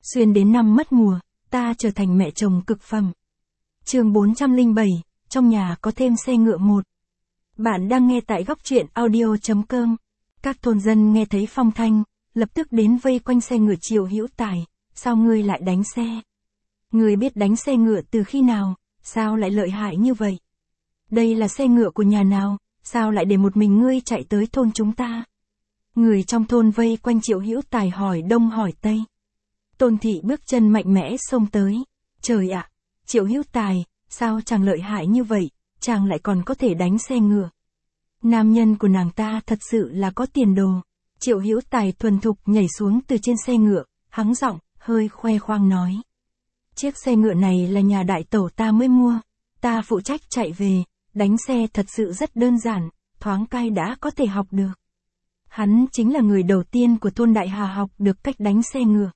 Xuyên đến năm mất mùa, ta trở thành mẹ chồng cực phẩm. Chương 407, trong nhà có thêm xe ngựa một. Bạn đang nghe tại góc truyện audio.com. Các thôn dân nghe thấy phong thanh, lập tức đến vây quanh xe ngựa Triệu Hữu Tài. Sao ngươi lại đánh xe? Ngươi biết đánh xe ngựa từ khi nào, sao lại lợi hại như vậy? Đây là xe ngựa của nhà nào, sao lại để một mình ngươi chạy tới thôn chúng ta? Người trong thôn vây quanh Triệu Hữu Tài hỏi đông hỏi tây. Tôn thị bước chân mạnh mẽ xông tới. Trời ạ, Triệu Hữu Tài, sao chàng lợi hại như vậy, chàng lại còn có thể đánh xe ngựa. Nam nhân của nàng ta thật sự là có tiền đồ. Triệu Hữu Tài thuần thục nhảy xuống từ trên xe ngựa, hắng giọng, hơi khoe khoang nói. Chiếc xe ngựa này là nhà đại tẩu ta mới mua, ta phụ trách chạy về, đánh xe thật sự rất đơn giản, thoáng cai đã có thể học được. Hắn chính là người đầu tiên của thôn Đại Hà học được cách đánh xe ngựa.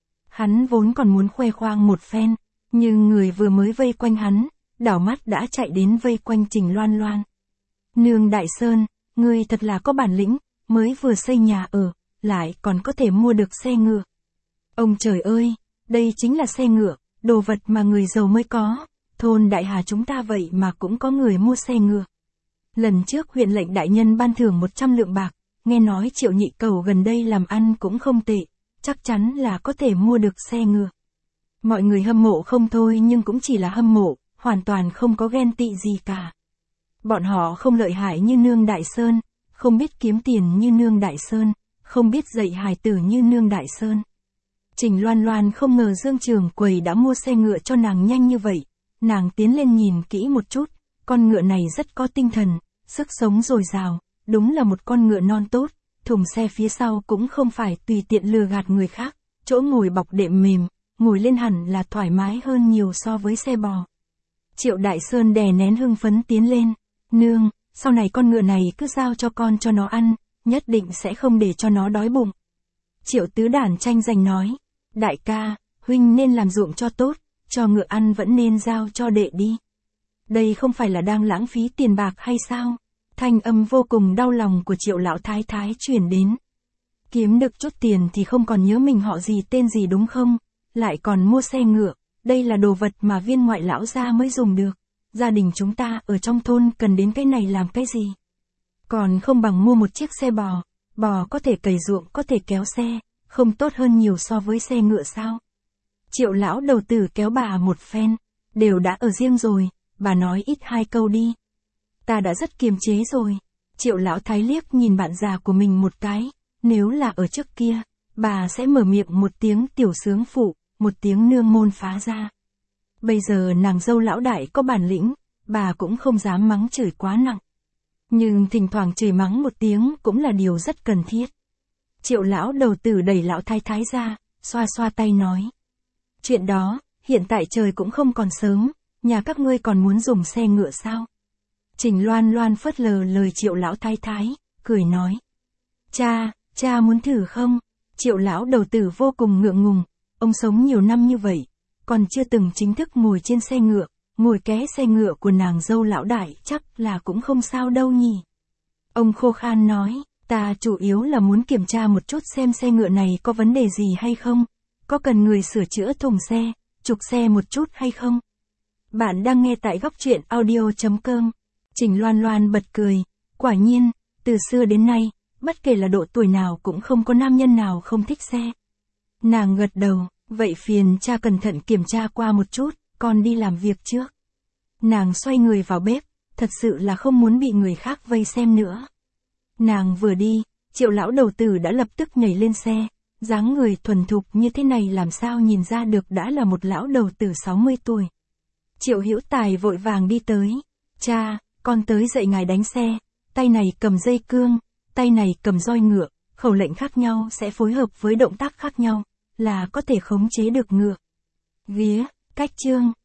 Hắn vốn còn muốn khoe khoang một phen, nhưng người vừa mới vây quanh hắn, đảo mắt đã chạy đến vây quanh Trình Loan Loan. Nương Đại Sơn, ngươi thật là có bản lĩnh, mới vừa xây nhà ở, lại còn có thể mua được xe ngựa. Ông trời ơi, đây chính là xe ngựa, đồ vật mà người giàu mới có, thôn Đại Hà chúng ta vậy mà cũng có người mua xe ngựa. Lần trước huyện lệnh đại nhân ban thưởng 100 lượng bạc, nghe nói Triệu nhị cầu gần đây làm ăn cũng không tệ, chắc chắn là có thể mua được xe ngựa. Mọi người hâm mộ không thôi nhưng cũng chỉ là hâm mộ, hoàn toàn không có ghen tị gì cả. Bọn họ không lợi hại như nương Đại Sơn, không biết kiếm tiền như nương Đại Sơn, không biết dạy hài tử như nương Đại Sơn. Trình Loan Loan không ngờ Dương Trường Quầy đã mua xe ngựa cho nàng nhanh như vậy. Nàng tiến lên nhìn kỹ một chút, con ngựa này rất có tinh thần, sức sống dồi dào, đúng là một con ngựa non tốt, thùng xe phía sau cũng không phải tùy tiện lừa gạt người khác, chỗ ngồi bọc đệm mềm, ngồi lên hẳn là thoải mái hơn nhiều so với xe bò. Triệu Đại Sơn đè nén hưng phấn tiến lên, nương, sau này con ngựa này cứ giao cho con cho nó ăn, nhất định sẽ không để cho nó đói bụng. Triệu Tứ Đản tranh giành nói, đại ca, huynh nên làm ruộng cho tốt, cho ngựa ăn vẫn nên giao cho đệ đi. Đây không phải là đang lãng phí tiền bạc hay sao? Thanh âm vô cùng đau lòng của Triệu lão thái thái truyền đến. Kiếm được chút tiền thì không còn nhớ mình họ gì tên gì đúng không? Lại còn mua xe ngựa, đây là đồ vật mà viên ngoại lão gia mới dùng được. Gia đình chúng ta ở trong thôn cần đến cái này làm cái gì? Còn không bằng mua một chiếc xe bò, bò có thể cày ruộng có thể kéo xe, không tốt hơn nhiều so với xe ngựa sao? Triệu lão đầu tử kéo bà một phen, đều đã ở riêng rồi, bà nói ít hai câu đi. Ta đã rất kiềm chế rồi. Triệu lão thái liếc nhìn bạn già của mình một cái, nếu là ở trước kia, bà sẽ mở miệng một tiếng tiểu sướng phụ, một tiếng nương môn phá ra. Bây giờ nàng dâu lão đại có bản lĩnh, bà cũng không dám mắng chửi quá nặng. Nhưng thỉnh thoảng chửi mắng một tiếng cũng là điều rất cần thiết. Triệu lão đầu tử đẩy lão thái thái ra, xoa xoa tay nói. Chuyện đó, hiện tại trời cũng không còn sớm, nhà các ngươi còn muốn dùng xe ngựa sao? Trình Loan Loan phớt lờ lời Triệu lão thái thái, cười nói. Cha muốn thử không? Triệu lão đầu tử vô cùng ngượng ngùng, ông sống nhiều năm như vậy, còn chưa từng chính thức ngồi trên xe ngựa, ngồi ké xe ngựa của nàng dâu lão đại chắc là cũng không sao đâu nhỉ. Ông khô khan nói, ta chủ yếu là muốn kiểm tra một chút xem xe ngựa này có vấn đề gì hay không, có cần người sửa chữa thùng xe, trục xe một chút hay không? Bạn đang nghe tại góc truyện audio.com. Trình Loan Loan bật cười, quả nhiên, từ xưa đến nay, bất kể là độ tuổi nào cũng không có nam nhân nào không thích xe. Nàng gật đầu, vậy phiền cha cẩn thận kiểm tra qua một chút, con đi làm việc trước. Nàng xoay người vào bếp, thật sự là không muốn bị người khác vây xem nữa. Nàng vừa đi, Triệu lão đầu tử đã lập tức nhảy lên xe, dáng người thuần thục như thế này làm sao nhìn ra được đã là một lão đầu tử 60 tuổi. Triệu Hữu Tài vội vàng đi tới, cha, con tới dạy ngài đánh xe, tay này cầm dây cương, tay này cầm roi ngựa, khẩu lệnh khác nhau sẽ phối hợp với động tác khác nhau, là có thể khống chế được ngựa. Vía, cách chương.